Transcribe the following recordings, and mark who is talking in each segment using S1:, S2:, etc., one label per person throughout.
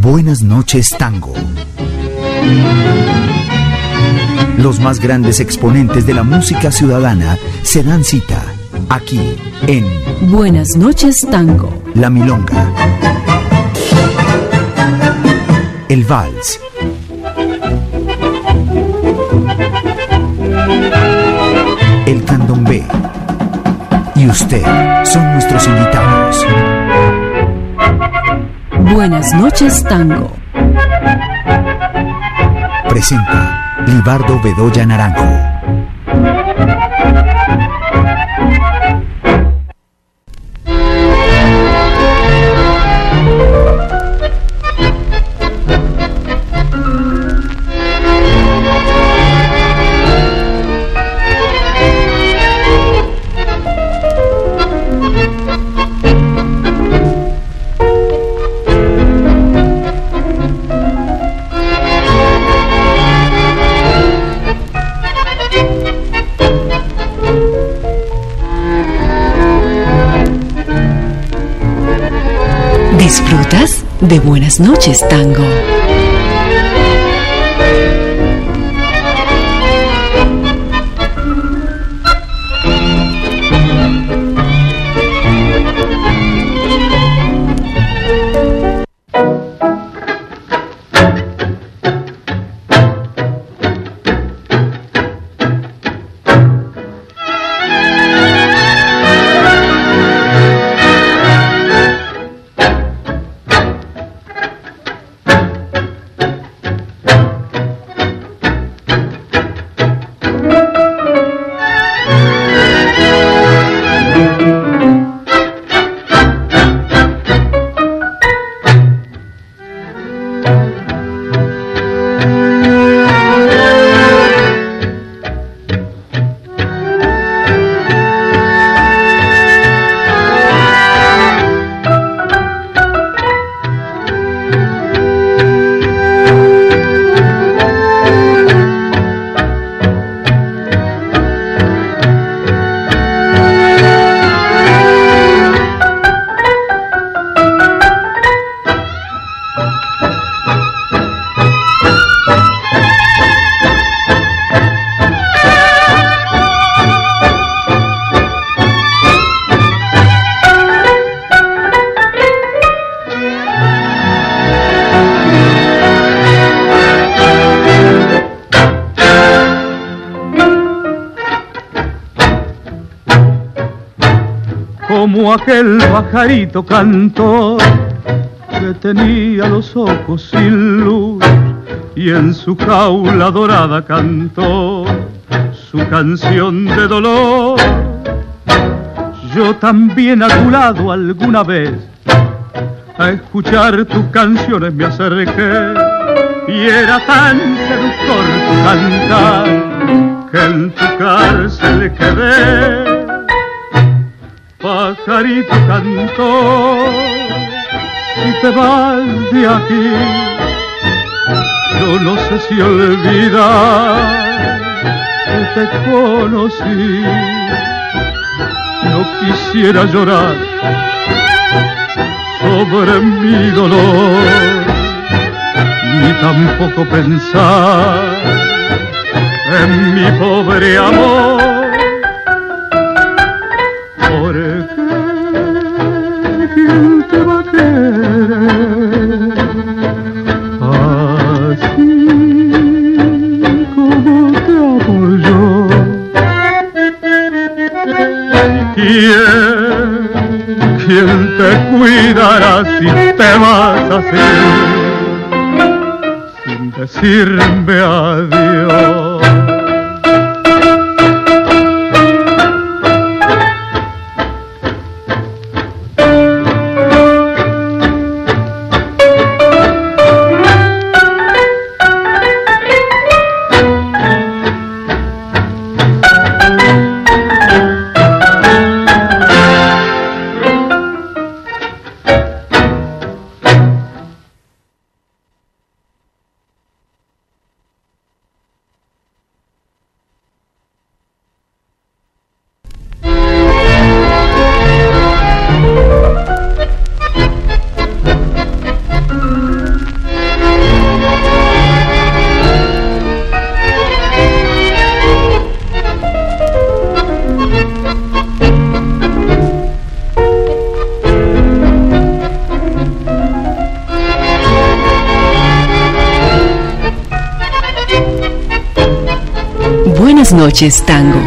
S1: Buenas noches, Tango. Los más grandes exponentes de la música ciudadana se dan cita aquí en
S2: Buenas noches, Tango.
S1: La Milonga, el Vals, el Candombe y usted son nuestros invitados.
S2: Buenas noches, Tango.
S1: Presenta Libardo Bedoya Naranjo.
S2: ¿Disfrutas de Buenas noches, Tango?
S3: Como aquel pajarito cantor que tenía los ojos sin luz y en su jaula dorada cantó su canción de dolor. Yo también a tu lado alguna vez a escuchar tus canciones me acerqué y era tan seductor tu cantar que en tu cárcel quedé. Pajarito cantor, si te vas de aquí, yo no sé si olvidar que te conocí. No quisiera llorar sobre mi dolor, ni tampoco pensar en mi pobre amor. ¿Quién te va a querer así como te amo yo? ¿Quién te cuidará si te vas así sin decirme adiós?
S2: Buenas noches, Tango.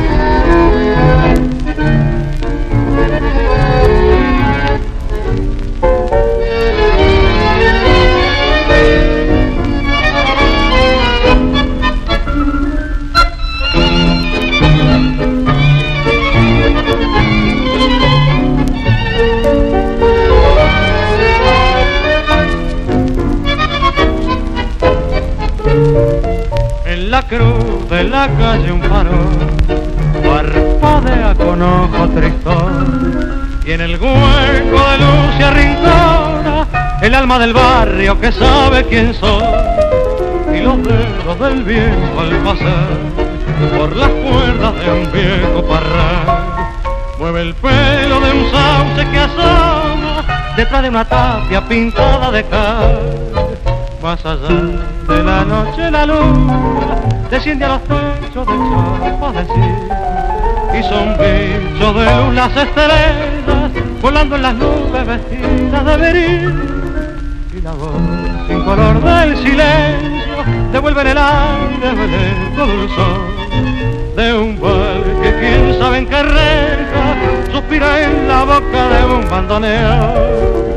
S3: Cruz de la calle un farol parpadea con ojo tristón, y en el hueco de luz se arrincona el alma del barrio que sabe quién soy, y los dedos del viejo al pasar por las cuerdas de un viejo parral mueve el pelo de un sauce que asoma detrás de una tapia pintada de cal. Más allá de la noche la luna desciende a los techos de chapas de cis, y son bichos de luz las estrellas volando en las nubes vestidas de beril, y la voz sin color del silencio devuelve en el aire el eco dulzón de un vals que quién sabe en qué reja suspira en la boca de un bandoneón.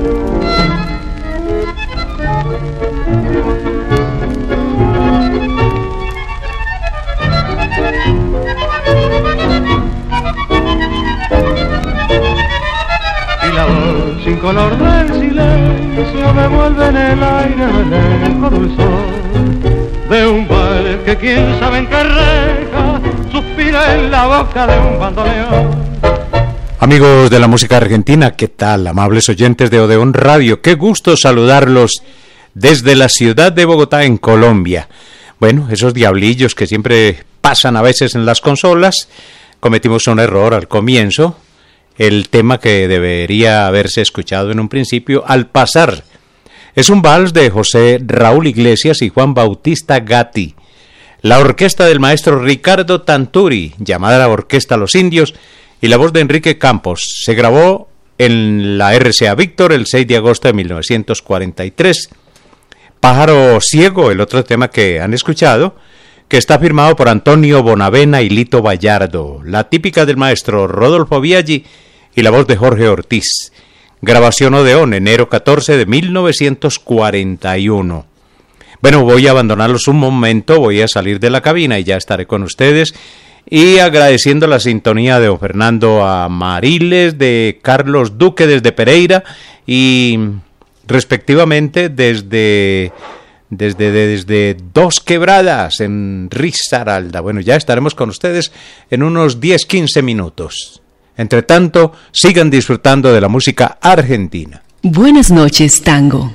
S3: Y la voz sin color del silencio devuelve en el aire el eco dulzón de un vals que quién sabe en qué reja suspira en la boca de un bandoneón.
S4: Amigos de la música argentina, ¿qué tal? Amables oyentes de Odeón Radio, qué gusto saludarlos desde la ciudad de Bogotá, en Colombia. Bueno, esos diablillos que siempre pasan a veces en las consolas, cometimos un error al comienzo. El tema que debería haberse escuchado en un principio, Al pasar, es un vals de José Raúl Iglesias y Juan Bautista Gatti. La orquesta del maestro Ricardo Tanturi, llamada la Orquesta Los Indios, y la voz de Enrique Campos. Se grabó en la RCA Víctor el 6 de agosto de 1943. Pájaro Ciego, el otro tema que han escuchado, que está firmado por Antonio Bonavena y Lito Vallardo, la típica del maestro Rodolfo Biaggi y la voz de Jorge Ortiz. Grabación Odeón, enero 14 de 1941. Bueno, voy a abandonarlos un momento, voy a salir de la cabina y ya estaré con ustedes. Y agradeciendo la sintonía de don Fernando Amariles, de Carlos Duque desde Pereira y respectivamente desde Dos Quebradas en Risaralda. Bueno, ya estaremos con ustedes en unos 10-15 minutos. Entre tanto, sigan disfrutando de la música argentina.
S2: Buenas noches, Tango.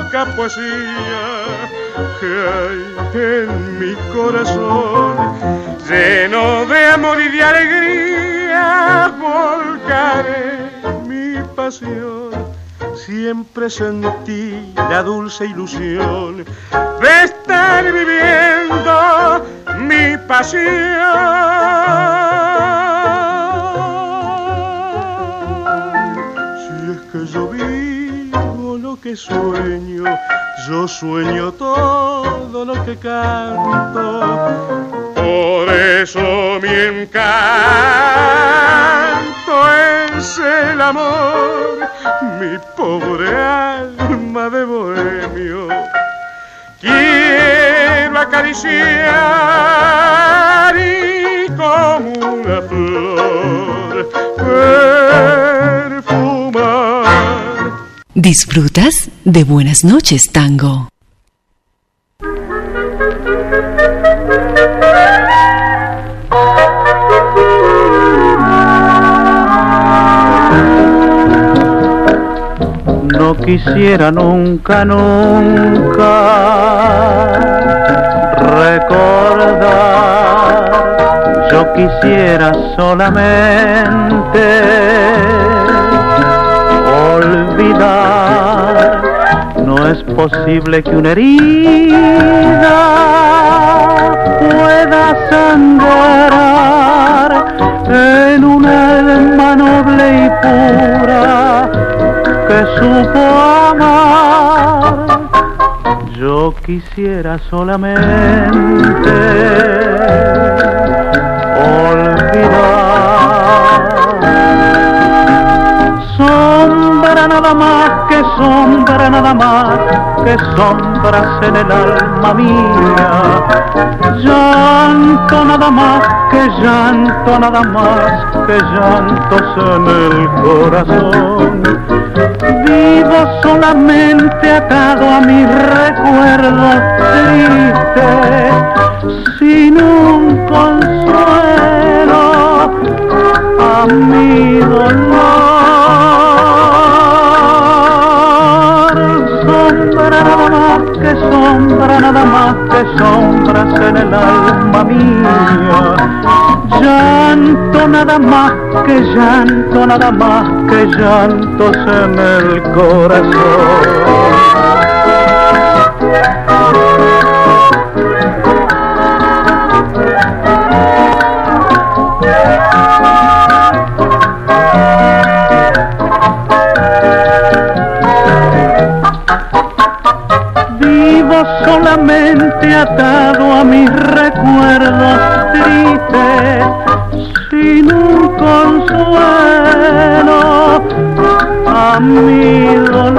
S5: blanca poesía que hay en mi corazón, lleno de amor y de alegría, volcaré mi pasión. Siempre sentí la dulce ilusión de estar viviendo mi pasión. Si es que yo vivo lo que sueño, yo sueño todo lo que canto. Por eso mi encanto es el amor, mi pobre alma de bohemio. Quiero acariciar y como una flor perfumar.
S2: ¿Disfrutas de Buenas noches, Tango?
S3: No quisiera nunca, nunca recordar, yo quisiera solamente olvidar. No es posible que una herida pueda sangrar en un alma noble y pura que supo amar. Yo quisiera solamente olvidar. Sombra nada más que sombra, nada más que sombras en el alma mía. Llanto nada más que llanto, nada más que llantos en el corazón. Vivo solamente atado a mis recuerdos tristes, sin un consuelo a mi dolor. Sombra nada más que sombra, nada más que sombras en el alma mía. Llanto nada más que llanto, nada más que llantos en el corazón. Vivo solamente atado a mis recuerdos tristes, sin un consuelo a mi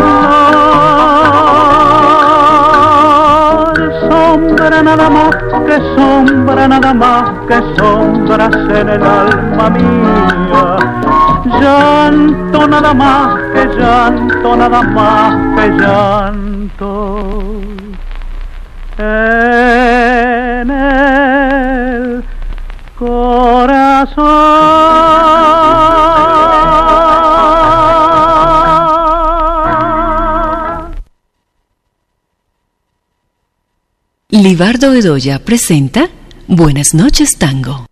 S3: dolor. Sombra nada más que sombra, nada más que sombras en el alma mía. Llanto nada más que llanto, nada más que llanto en el corazón.
S2: Libardo Bedoya presenta Buenas noches, Tango.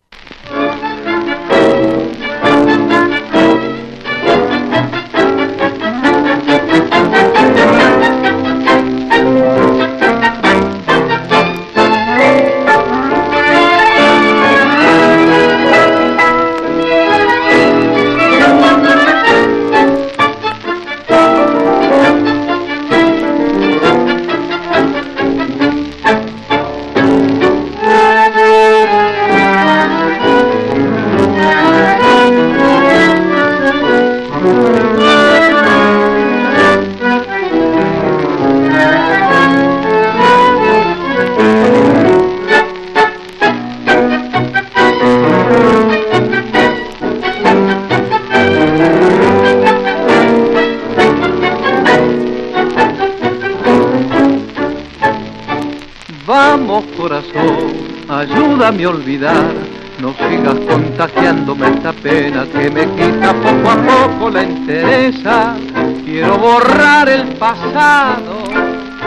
S3: Vamos corazón, ayúdame a olvidar, no sigas contagiándome esta pena que me quita poco a poco la entereza. Quiero borrar el pasado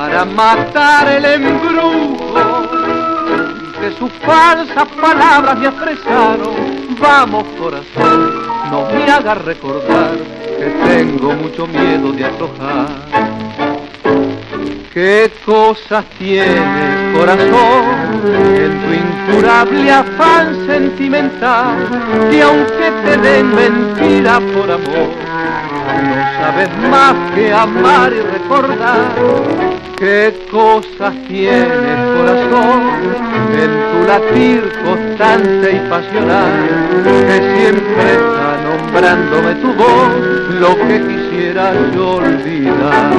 S3: para matar el embrujo que sus falsas palabras me expresaron. Vamos, corazón, no me hagas recordar que tengo mucho miedo de aflojar. ¿Qué cosas tienes, corazón, en tu incurable afán sentimental? Y aunque te den mentira por amor, no sabes más que amar y recordar. ¿Qué cosas tienes, corazón, en tu latir constante y pasional, que siempre está nombrándome tu voz, lo que quisiera yo olvidar?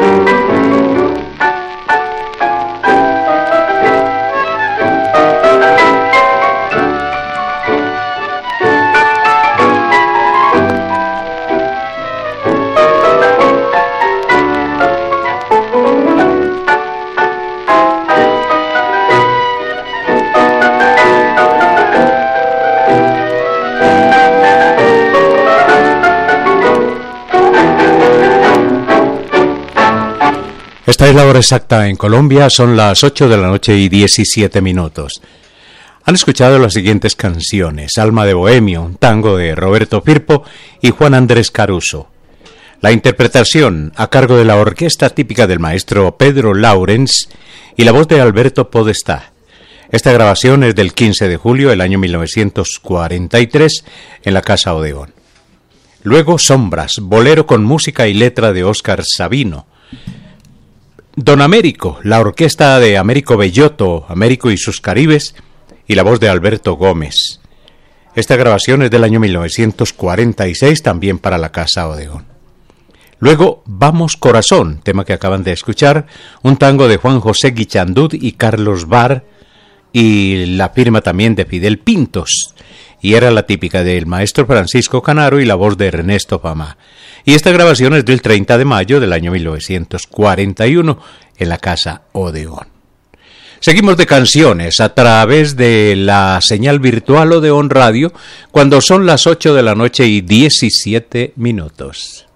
S4: Esta es la hora exacta en Colombia, son las 8 de la noche y 17 minutos. Han escuchado las siguientes canciones: Alma de Bohemio, un tango de Roberto Firpo y Juan Andrés Caruso. La interpretación a cargo de la orquesta típica del maestro Pedro Laurens y la voz de Alberto Podestá. Esta grabación es del 15 de julio del año 1943 en la Casa Odeón. Luego Sombras, bolero con música y letra de Óscar Sabino. Don Américo, la orquesta de Américo Bellotto, Américo y sus Caribes, y la voz de Alberto Gómez. Esta grabación es del año 1946, también para la Casa Odeón. Luego, Vamos Corazón, tema que acaban de escuchar, un tango de Juan José Guichandud y Carlos Bar, y la firma también de Fidel Pintos, y era la típica del maestro Francisco Canaro y la voz de Ernesto Fama. Y esta grabación es del 30 de mayo del año 1941 en la Casa Odeón. Seguimos de canciones a través de la señal virtual Odeón Radio cuando son las 8 de la noche y 17 minutos.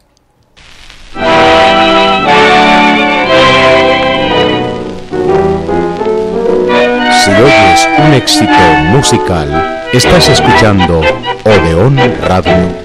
S4: Si oyes un éxito musical, estás escuchando Odeón Radio.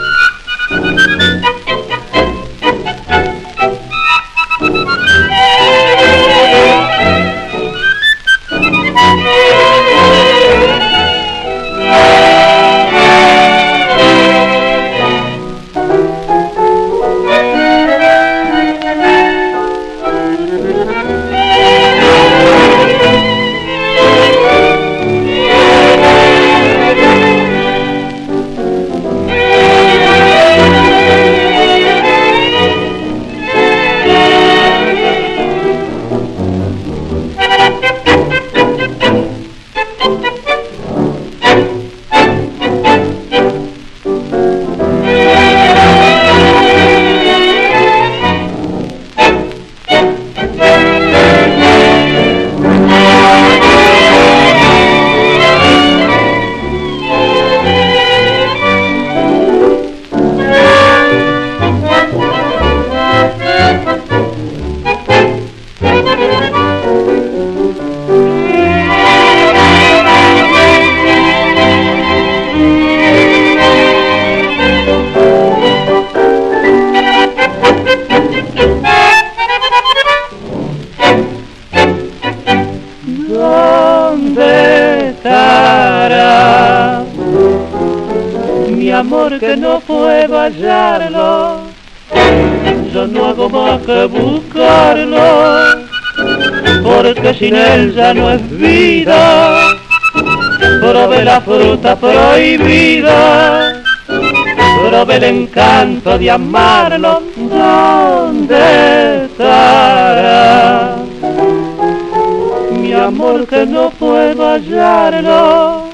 S3: Que no puedo hallarlo, yo no hago más que buscarlo, porque sin él ya no es vida. Probé la fruta prohibida, probé el encanto de amarlo. ¿Dónde estará mi amor que no puedo hallarlo?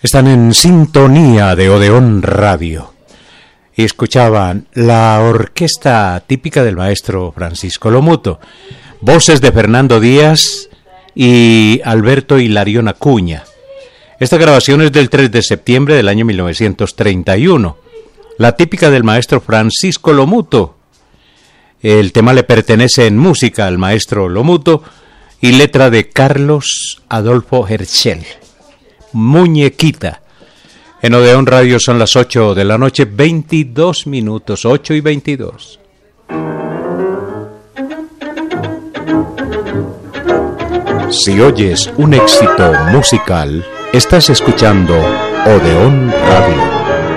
S4: Están en sintonía de Odeón Radio y escuchaban la orquesta típica del maestro Francisco Lomuto, voces de Fernando Díaz y Alberto Hilarión Acuña. Esta grabación es del 3 de septiembre del año 1931, la típica del maestro Francisco Lomuto. El tema le pertenece en música al maestro Lomuto y letra de Carlos Adolfo Herschel. Muñequita. En Odeón Radio son las 8 de la noche, 22 minutos, 8 y 22. Si oyes un éxito musical, estás escuchando Odeón Radio.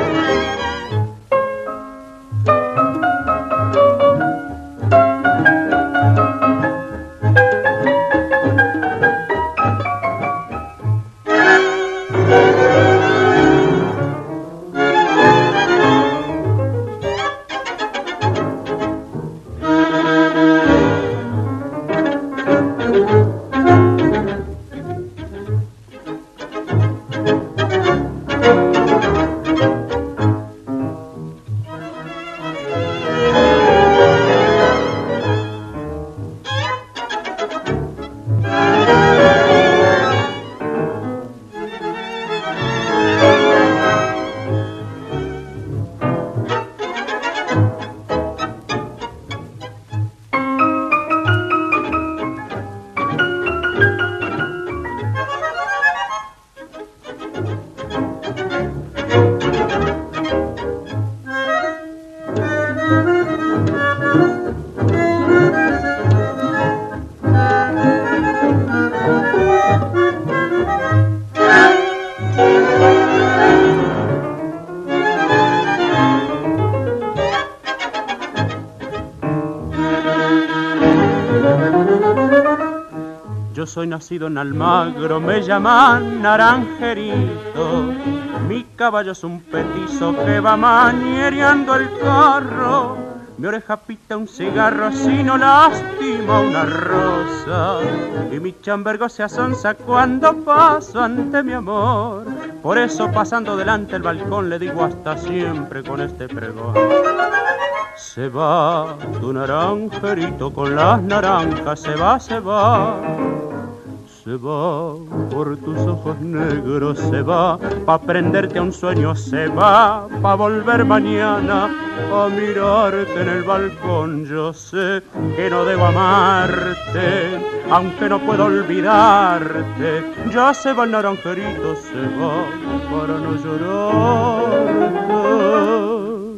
S5: Soy nacido en Almagro, me llaman Naranjerito. Mi caballo es un petizo que va maniereando el carro. Mi oreja pita un cigarro si no lastima una rosa. Y mi chambergo se asonza cuando paso ante mi amor. Por eso pasando delante el balcón le digo hasta siempre con este pregón. Se va tu naranjerito con las naranjas, se va, se va. Se va por tus ojos negros, se va pa' prenderte a un sueño, se va pa' volver mañana a mirarte en el balcón. Yo sé que no debo amarte, aunque no puedo olvidarte. Ya se va el naranjerito, se va para no llorarte.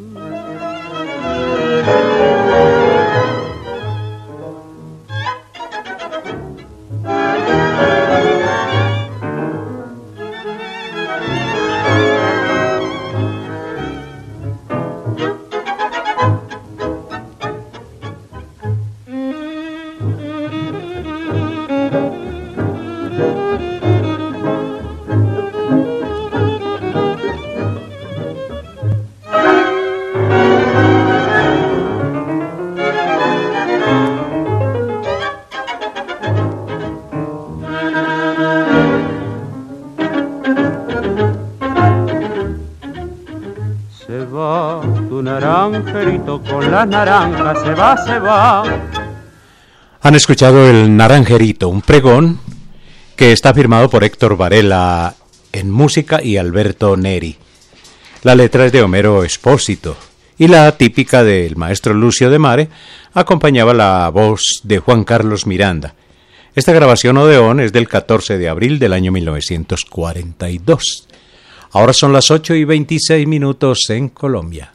S5: Con las naranjas se va, se va.
S4: Han escuchado El Naranjerito, un pregón que está firmado por Héctor Varela en música y Alberto Neri. La letra es de Homero Expósito y la típica del maestro Lucio de Mare acompañaba la voz de Juan Carlos Miranda. Esta grabación Odeón es del 14 de abril del año 1942. Ahora son las 8 y 26 minutos en Colombia.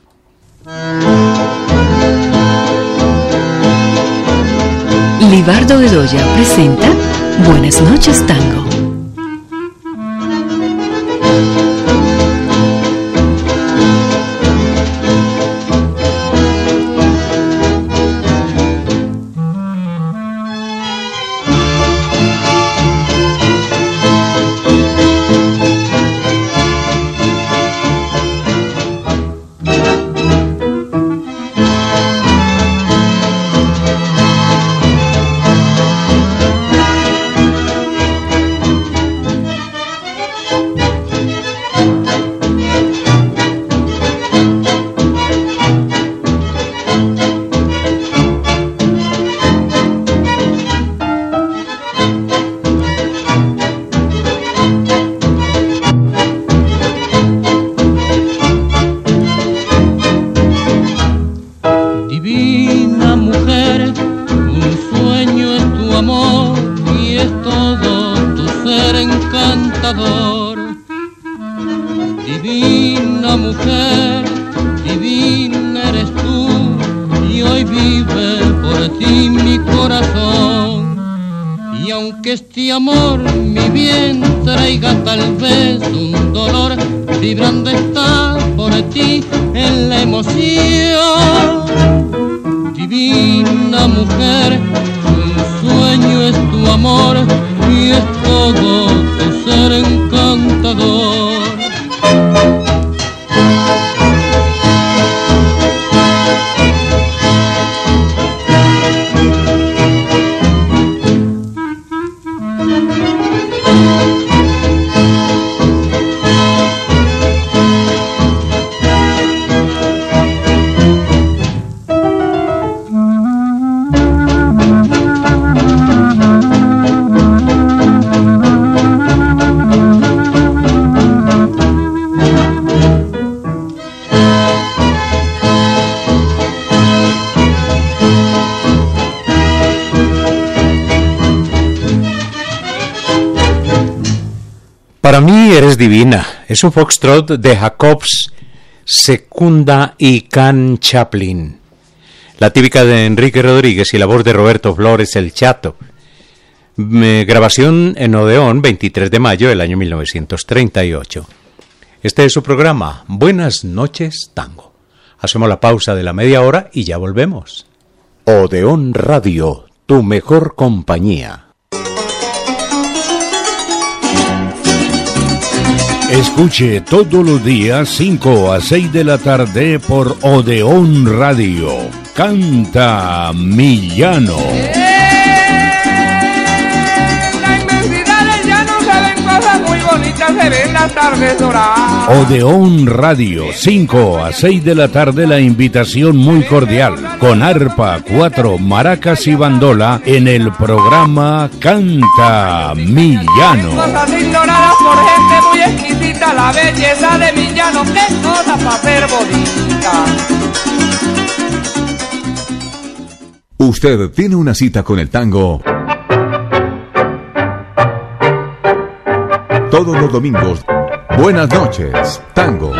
S2: Libardo Bedoya presenta Buenas noches, Tango.
S6: Divina mujer, divina eres tú, y hoy vive por ti mi corazón. Y aunque este amor, mi bien, traiga tal vez un dolor, vibrando está por ti en la emoción. Divina mujer, un sueño es tu amor y es todo tu ser encantador.
S4: Para mí eres divina. Es un foxtrot de Jacobs, Secunda y Can Chaplin. La típica de Enrique Rodríguez y la voz de Roberto Flores el Chato. Grabación en Odeón, 23 de mayo del año 1938. Este es su programa, Buenas noches, Tango. Hacemos la pausa de la media hora y ya volvemos. Odeón Radio, tu mejor compañía.
S7: Escuche todos los días 5 a 6 de la tarde por Odeón Radio. Canta Millano.
S8: La inmensidad del llano se ven cosas muy bonitas, se ven las tardes doradas.
S7: Odeón Radio, 5 a 6 de la tarde, la invitación muy cordial. Con arpa, 4 maracas y bandola en el programa Canta Millano.
S8: Cosas ignoradas por gente muy exquisita, la belleza de Millano, qué cosa para ser bonita.
S1: Usted tiene una cita con el tango todos los domingos. Buenas noches, Tango.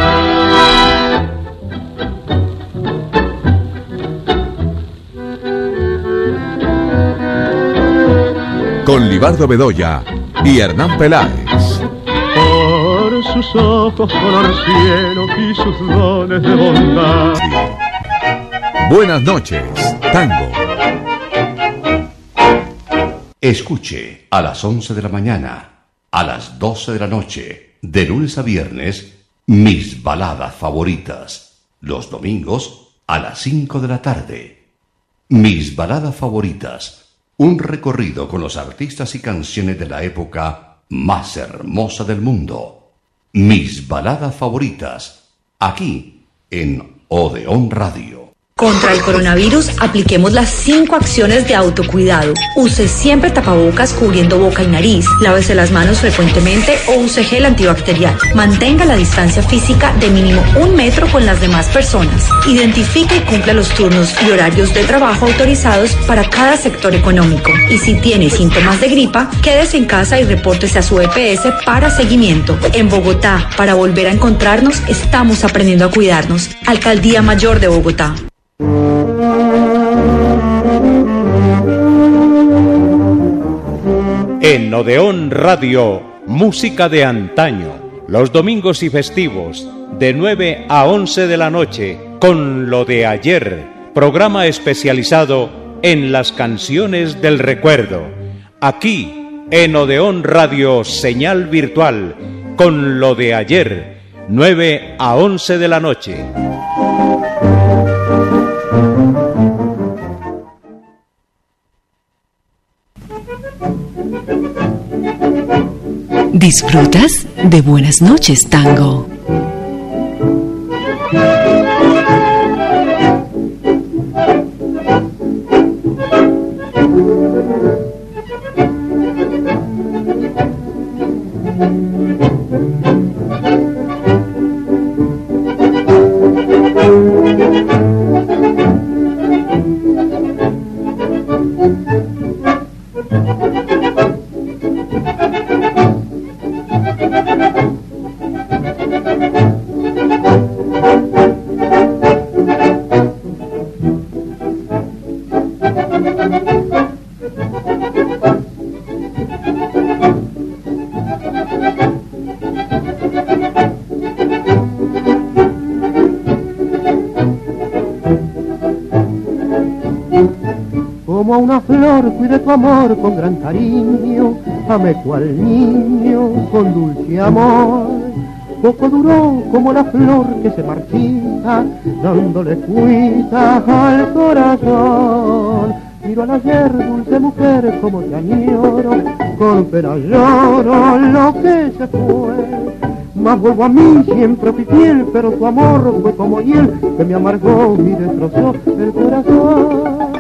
S1: Con Libardo Bedoya y Hernán Peláez.
S3: Por sus ojos color cielo y sus dones de bondad.
S1: Buenas noches, Tango.
S9: Escuche a las 11 de la mañana, a las 12 de la noche, de lunes a viernes, mis baladas favoritas. Los domingos a las 5 de la tarde. Mis baladas favoritas. Un recorrido con los artistas y canciones de la época más hermosa del mundo. Mis baladas favoritas. Aquí en Odeón Radio.
S10: Contra el coronavirus, apliquemos las 5 acciones de autocuidado. Use siempre tapabocas cubriendo boca y nariz. Lávese las manos frecuentemente o use gel antibacterial. Mantenga la distancia física de mínimo 1 metro con las demás personas. Identifique y cumpla los turnos y horarios de trabajo autorizados para cada sector económico. Y si tiene síntomas de gripa, quédese en casa y repórtese a su EPS para seguimiento. En Bogotá, para volver a encontrarnos, estamos aprendiendo a cuidarnos. Alcaldía Mayor de Bogotá.
S4: En Odeón Radio, música de antaño. Los domingos y festivos, de 9 a 11 de la noche, con Lo de Ayer, programa especializado en las canciones del recuerdo. Aquí, en Odeón Radio, señal virtual, con Lo de Ayer, 9 a 11 de la noche.
S2: ¿Disfrutas de Buenas noches, Tango?
S11: como a una flor, cuide tu amor con gran cariño, ame cual niño con dulce amor. Poco duró como la flor que se marchita, dándole cuita al corazón. Miro al ayer, dulce mujer, como te añoro, con pena lloro lo que se fue. Mas vuelvo a mí, siempre mi piel, pero tu amor fue como hiel, que me amargó y destrozó el corazón.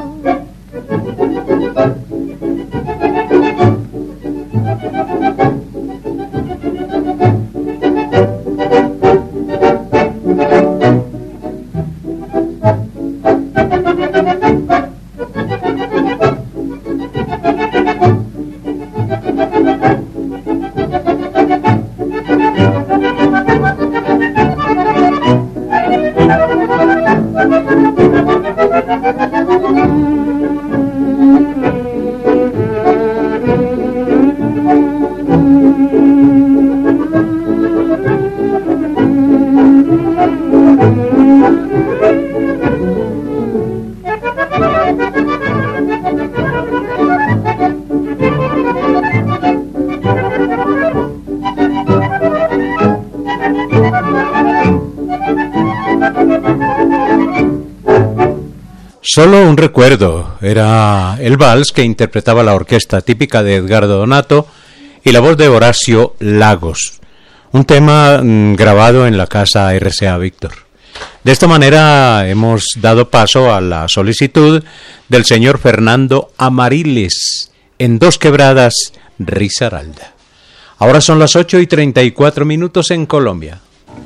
S4: Solo un recuerdo, era el vals que interpretaba la orquesta típica de Edgardo Donato y la voz de Horacio Lagos, un tema grabado en la casa RCA Víctor. De esta manera hemos dado paso a la solicitud del señor Fernando Amariles, en Dos Quebradas, Risaralda. Ahora son las 8:34 en Colombia.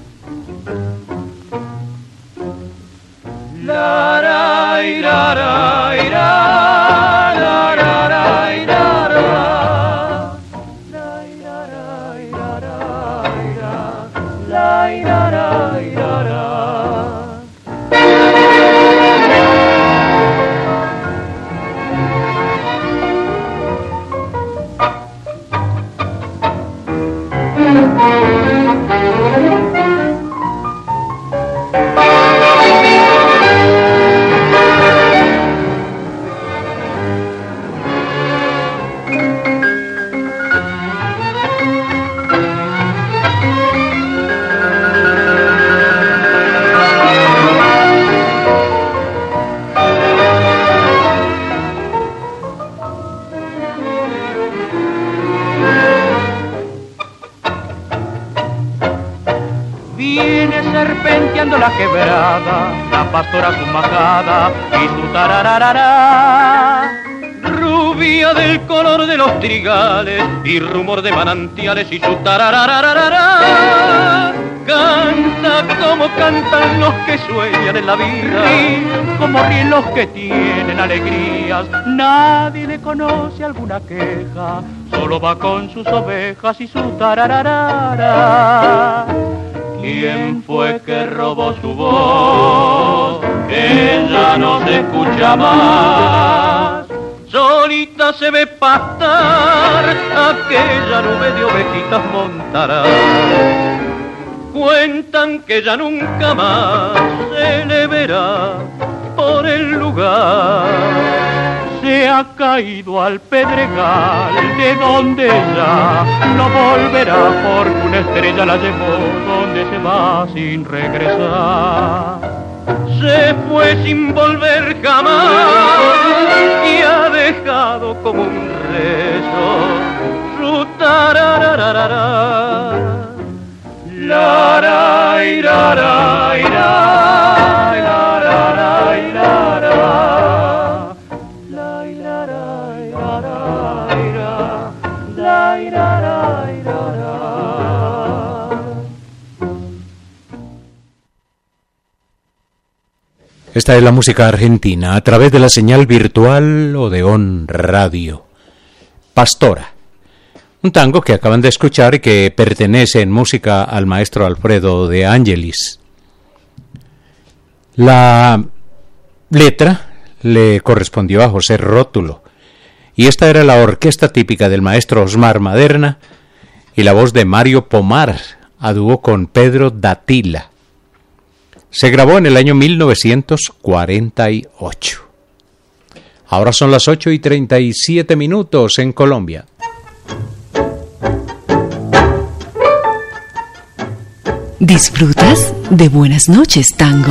S5: La quebrada, la pastora su majada y su tarararara, rubia del color de los trigales y rumor de manantiales y su tararararara, canta como cantan los que sueñan en la vida, como ríen los que tienen alegrías, nadie le conoce alguna queja, solo va con sus ovejas y su tarararara. ¿Quién fue que robó su voz? Que ya no se escucha más. Solita se ve pastar aquella nube de ovejitas montará. Cuentan que ya nunca más se le verá por el lugar. Se ha caído al pedregal de donde ya no volverá, porque una estrella la llevó donde se va sin regresar. Se fue sin volver jamás y ha dejado como un rezo su tararararara. La ra ira ra ira la ra ra ira ra.
S4: Esta es la música argentina a través de la señal virtual Odeón Radio. Pastora, un tango que acaban de escuchar y que pertenece en música al maestro Alfredo de Angelis. La letra le correspondió a José Rótulo y esta era la orquesta típica del maestro Osmar Maderna y la voz de Mario Pomar a dúo con Pedro Datila. Se grabó en el año 1948. Ahora son las 8:37 en Colombia.
S2: ¿Disfrutas de Buenas noches, Tango?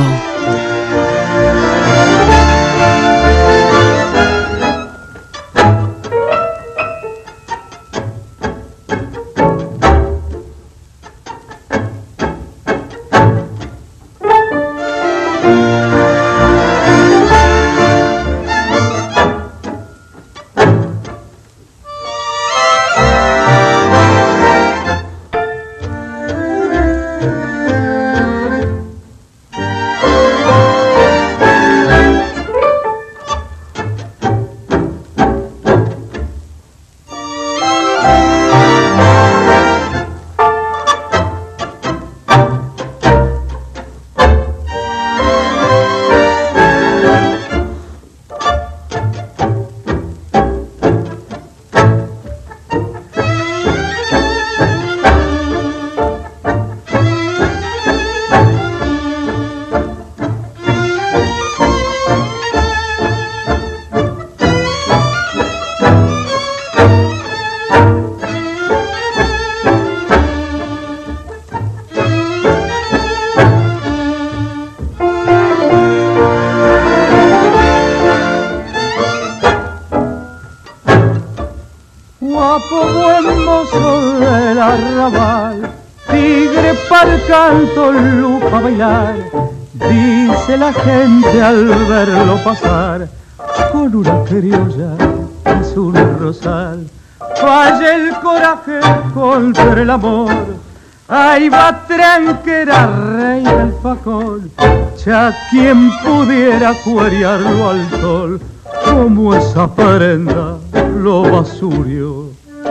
S11: Canto lupa bailar, dice la gente al verlo pasar, con una criolla es un rosal. Falla el coraje contra el amor, ahí va tranquera, rey del facón. Ya quien pudiera cuerearlo al sol, como esa prenda lo basurió.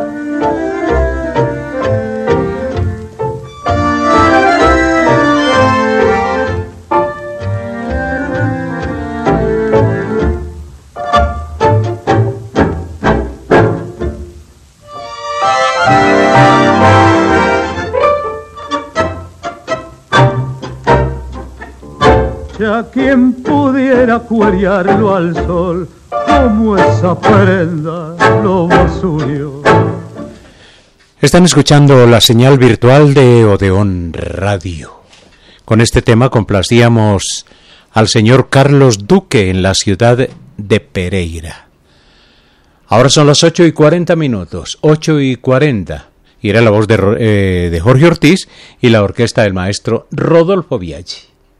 S11: A quien pudiera cuerearlo al sol, como esa prenda lo basurió.
S4: Están escuchando la señal virtual de Odeón Radio. Con este tema complacíamos al señor Carlos Duque en la ciudad de Pereira. Ahora son las 8:40, 8:40. Y era la voz de Jorge Ortiz y la orquesta del maestro Rodolfo Biaggi.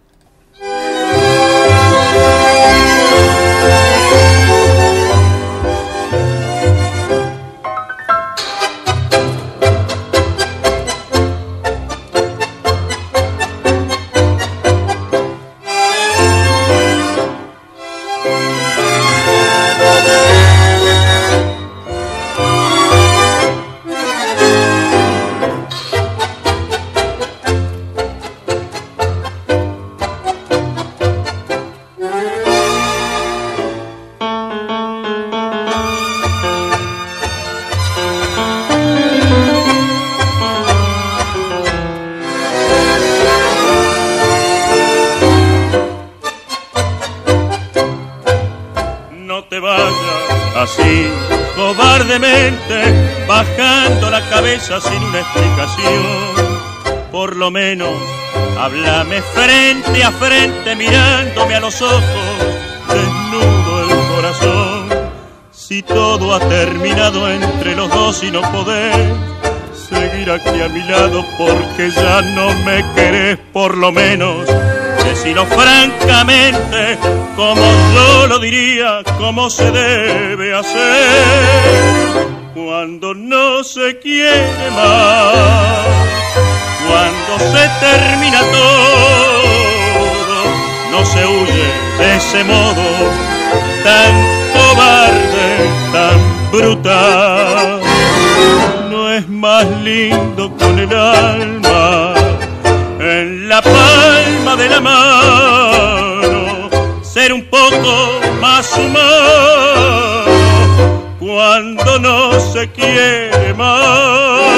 S5: Bajando la cabeza sin una explicación, por lo menos háblame frente a frente, mirándome a los ojos, desnudo el corazón. Si todo ha terminado entre los dos y no podés seguir aquí a mi lado porque ya no me querés, por lo menos decilo francamente, como yo lo diría, como se debe hacer. Cuando no se quiere más, cuando se termina todo, no se huye de ese modo tan cobarde, tan brutal. No es más lindo con el alma en la palma de la mano, ser un poco más humano cuando no se quiere más.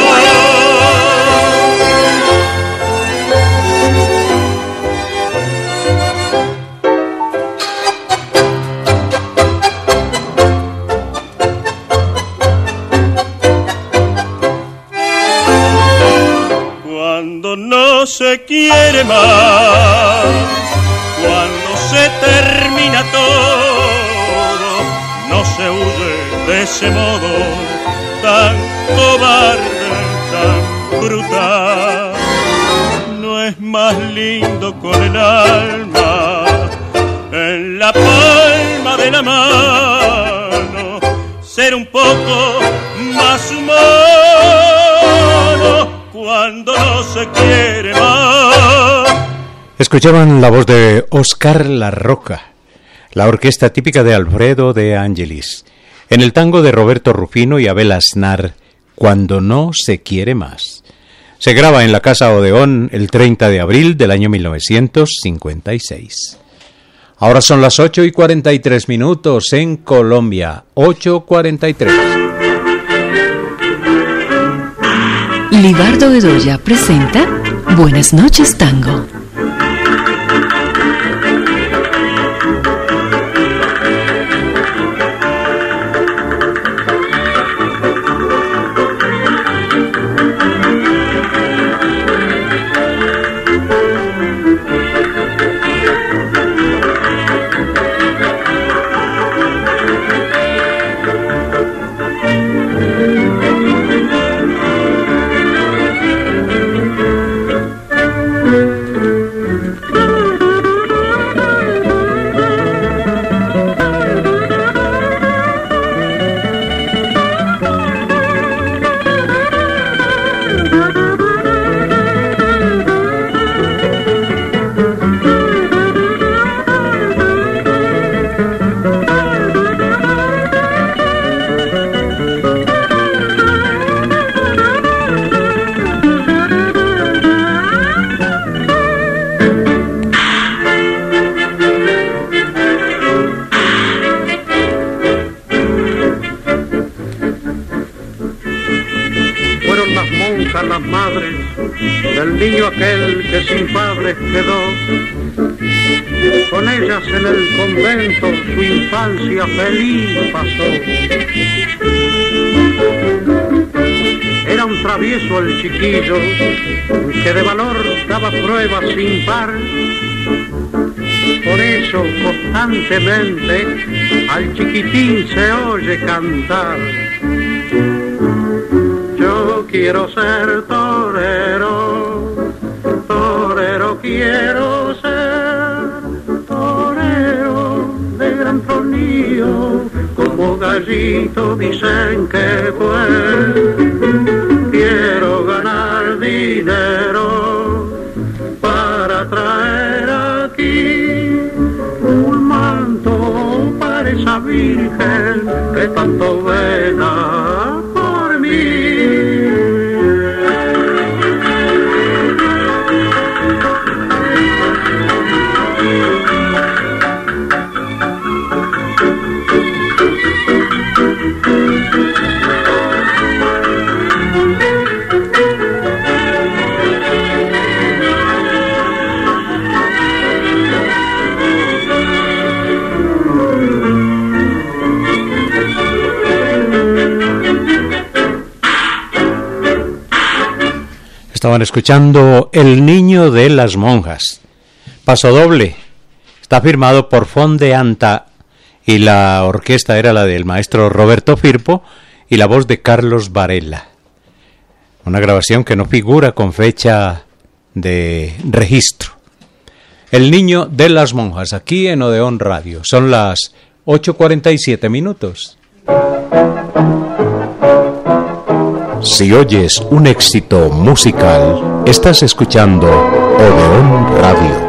S5: se quiere más, cuando se termina todo, no se huye de ese modo tan cobarde, tan brutal. No es más lindo con el alma en la palma de la mano, ser un poco más humano cuando no se quiere más.
S4: Escuchaban la voz de Óscar La Roca, la orquesta típica de Alfredo de Angelis, en el tango de Roberto Rufino y Abel Aznar, Cuando no se quiere más. Se graba en la Casa Odeón el 30 de abril del año 1956. Ahora son las 8:43 en Colombia, 8:43.
S2: Libardo Bedoya presenta Buenas noches, Tango.
S11: Feliz pasó. Era un travieso el chiquillo que de valor daba pruebas sin par. Por eso constantemente al chiquitín se oye cantar: yo quiero ser torero, torero quiero ser, torero de gran tronío, como gallito dicen que fue. Quiero ganar dinero para traer aquí un manto para esa virgen que tanto vela por mí.
S4: Estaban escuchando El Niño de las Monjas. Paso doble. Está firmado por Fonde Anta y la orquesta era la del maestro Roberto Firpo y la voz de Carlos Varela. Una grabación que no figura con fecha de registro. El Niño de las Monjas, aquí en Odeón Radio. Son las 8:47. Si oyes un éxito musical, estás escuchando Odeón Radio.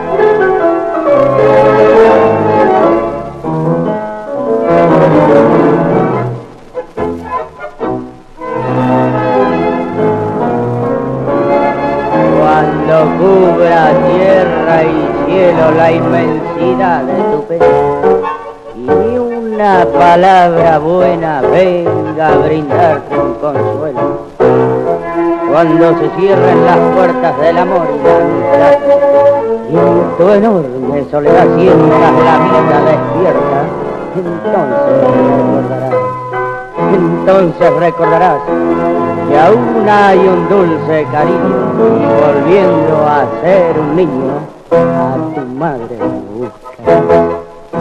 S12: Cuando cubra tierra y cielo la inmensidad de tu pecho, y ni una palabra buena venga a brindarte un consuelo. Cuando se cierren las puertas del amor y la amistad, y en tu enorme soledad sientas la vida despierta, entonces recordarás entonces recordarás que aún hay un dulce cariño y volviendo a ser un niño, a tu madre buscarás.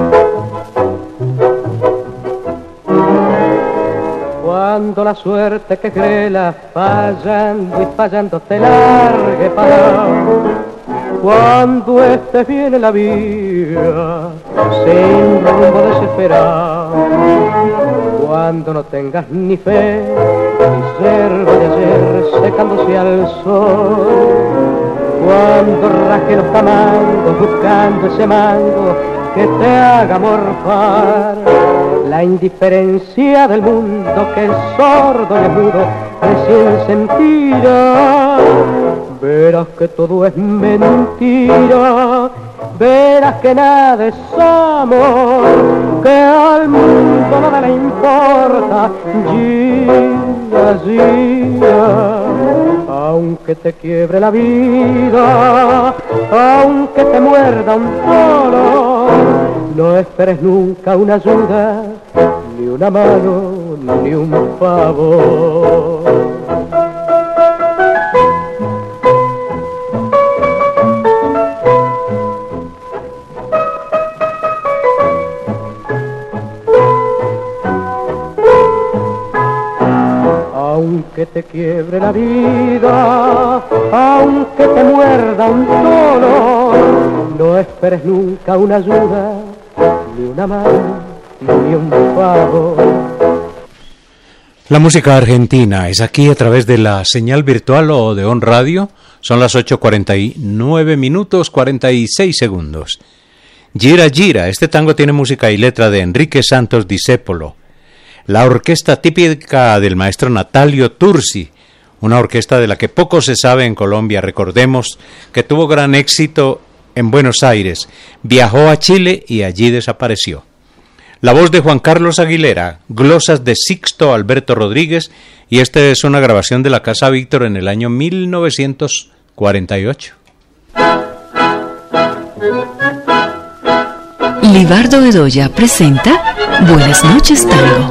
S12: Cuando la suerte que crela fallando y fallando te largue para, cuando estés bien en la vida sin rumbo desesperado, cuando no tengas ni fe ni yerba de ayer secándose al sol, cuando raje los tamangos buscando ese mango que te haga morfar, la indiferencia del mundo que es sordo y es mudo recién sentirá. Verás que todo es mentira, verás que nada es amor, que al mundo nada le importa, gira, gira. Aunque te quiebre la vida, aunque te muerda un dolor, no esperes nunca una ayuda, ni una mano, ni un favor. Aunque te quiebre la vida, aunque te muerda un dolor, no esperes nunca una ayuda, ni una mano, ni un favor.
S4: La música argentina es aquí a través de la señal virtual Odeón Radio. Son las 8:49 minutos 46 segundos. Gira, gira. Este tango tiene música y letra de Enrique Santos Discépolo. La orquesta típica del maestro Natalio Tursi, una orquesta de la que poco se sabe en Colombia. Recordemos que tuvo gran éxito en Buenos Aires, viajó a Chile y allí desapareció. La voz de Juan Carlos Aguilera, glosas de Sixto Alberto Rodríguez, y esta es una grabación de la Casa Víctor en el año 1948.
S2: Libardo Bedoya presenta Buenas noches, Tango.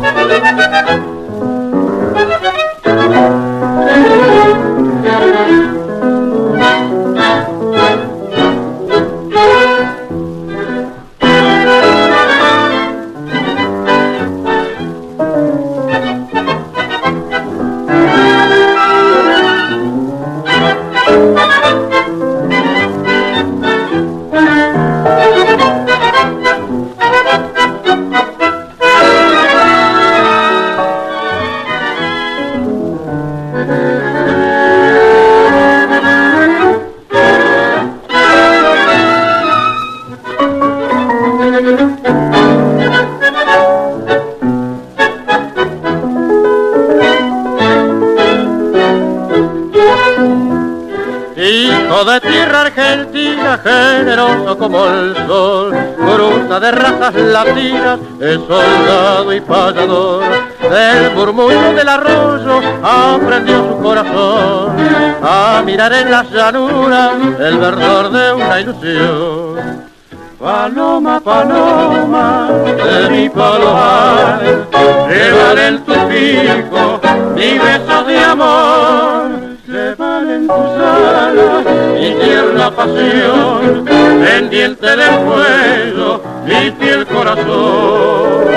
S3: Hijo de tierra argentina, generoso como el sol, cruza de razas latinas, es soldado y payador. Del murmullo del arroyo aprendió su corazón a mirar en las llanuras el verdor de una ilusión. Paloma, paloma de mi palomar, llévale en tu pico mi beso de amor. Llévale en tus alas mi tierna pasión, pendiente del cuello mi fiel corazón.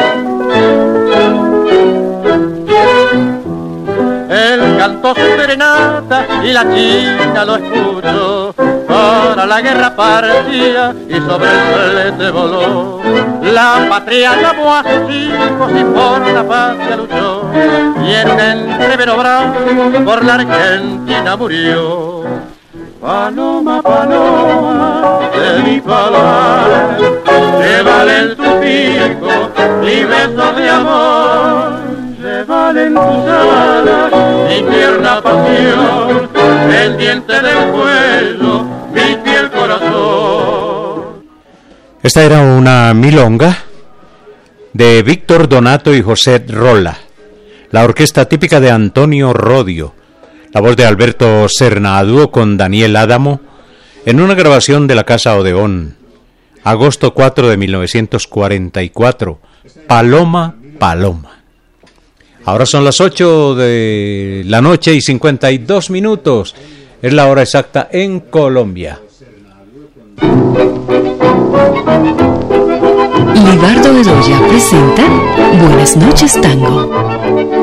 S3: Él cantó su serenata y la china lo escuchó. Para la guerra partía y sobre el flete voló. La patria llamó a sus hijos y por la patria luchó. Y en un entrevero bravo por la Argentina murió. Paloma, paloma de mi palomar, llévale en tu pico mi beso de amor. Llévale en tus alas mi tierna pasión, pendiente del cuello mi fiel corazón.
S4: Esta era una milonga de Víctor Donato y José Rolla, la orquesta típica de Antonio Rodio, la voz de Alberto Serna a dúo con Daniel Adamo, en una grabación de la Casa Odeón, agosto 4 de 1944, Paloma, paloma. Ahora son las 8 de la noche y 52 minutos. Es la hora exacta en Colombia.
S2: Libardo Bedoya presenta Buenas noches, Tango.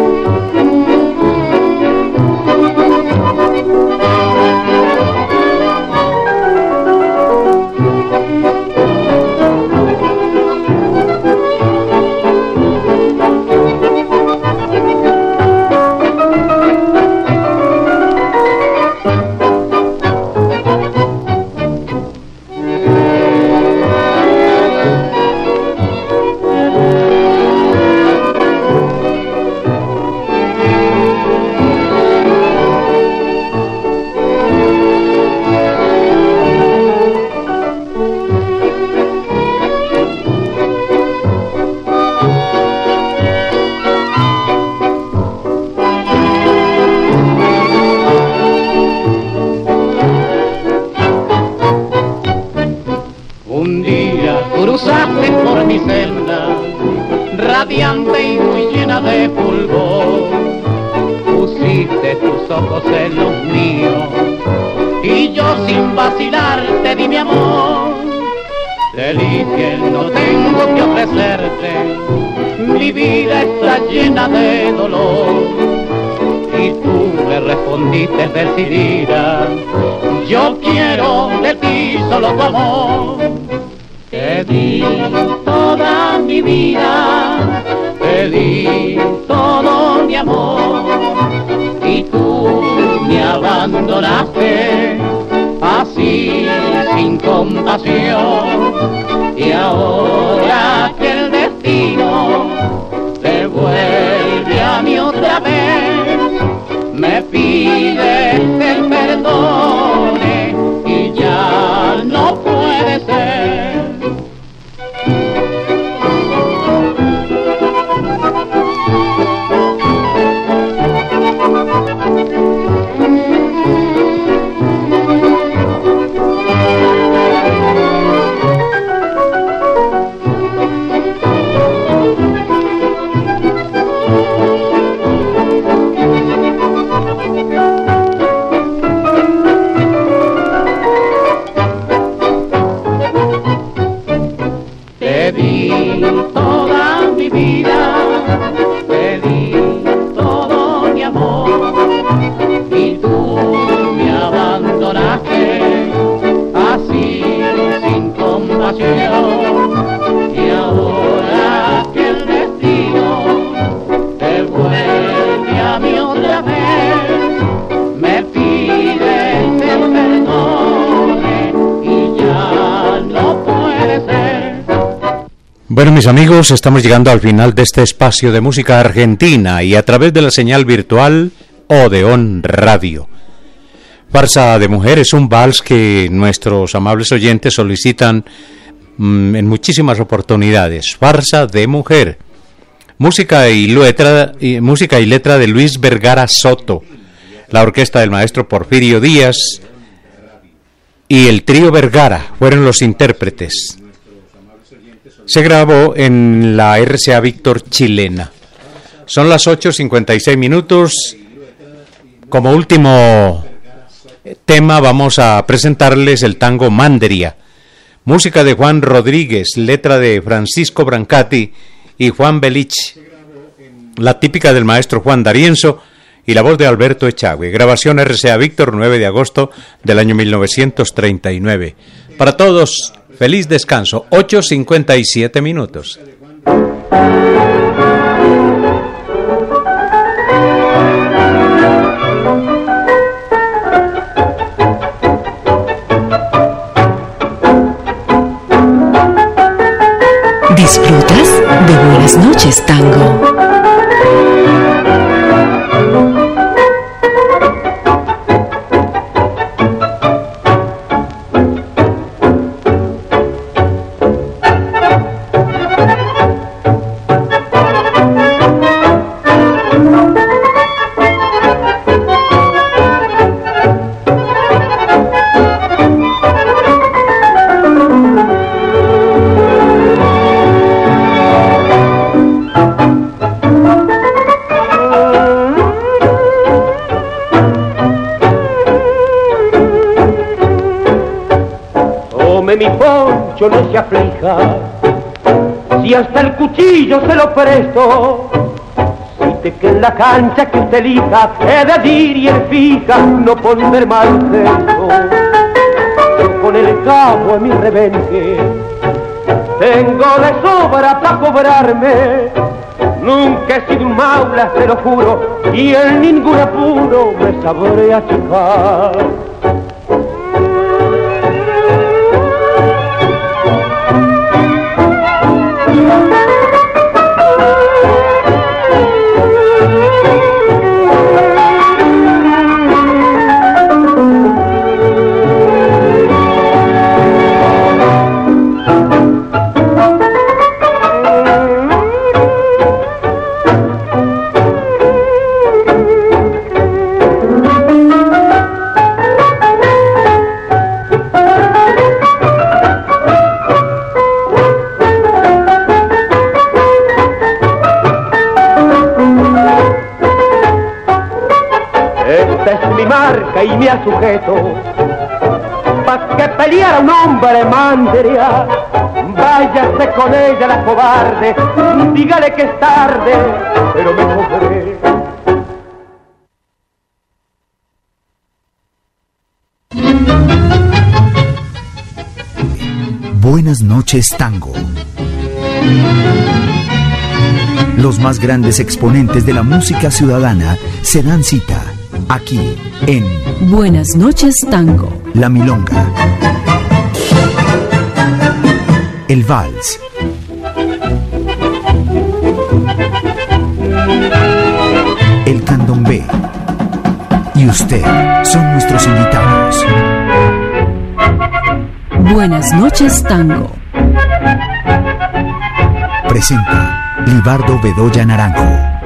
S13: Decidida, yo quiero de ti solo tu amor. Te di toda mi vida, te di todo mi amor, y tú me abandonaste así sin compasión. Y ahora que el destino te vuelve a mí otra vez, me pides el perdone y ya no puede ser. Y ahora que el destino te vuelve a mí otra vez, me pides el perdone y ya no puede ser.
S4: Bueno, mis amigos, estamos llegando al final de este espacio de música argentina y a través de la señal virtual Odeón Radio. Farsa de Mujer es un vals que nuestros amables oyentes solicitan en muchísimas oportunidades. Farsa de Mujer, música y letra de Luis Vergara Soto, la orquesta del maestro Porfirio Díaz y el trío Vergara fueron los intérpretes. Se grabó en la RCA Víctor chilena. Son las 8:56 minutos. Como último tema vamos a presentarles el tango Manderia, música de Juan Rodríguez, letra de Francisco Brancati y Juan Belich, la típica del maestro Juan D'Arienzo y la voz de Alberto Echagüe. Grabación RCA Víctor, 9 de agosto del año 1939. Para todos, feliz descanso. 8:57 minutos.
S2: Disfrutas de Buenas noches, Tango.
S11: mucho no se aflija, si hasta el cuchillo se lo presto, si que en la cancha que usted elija he de dir y el fija no poner mal gesto. Yo con el cabo en mi rebenque tengo de sobra para cobrarme. Nunca he sido un maula, se lo juro, y en ningún apuro me sabré achicar. Y me ha sujeto pa' que peleara un hombre mandria. Váyase con ella la cobarde, dígale que es tarde, pero me cobré.
S1: Buenas noches, tango. Los más grandes exponentes de la música ciudadana se dan cita aquí en
S2: Buenas noches, tango.
S1: La milonga, el vals, el candombe y usted son nuestros invitados.
S2: Buenas noches, tango.
S1: Presenta Libardo Bedoya Naranjo.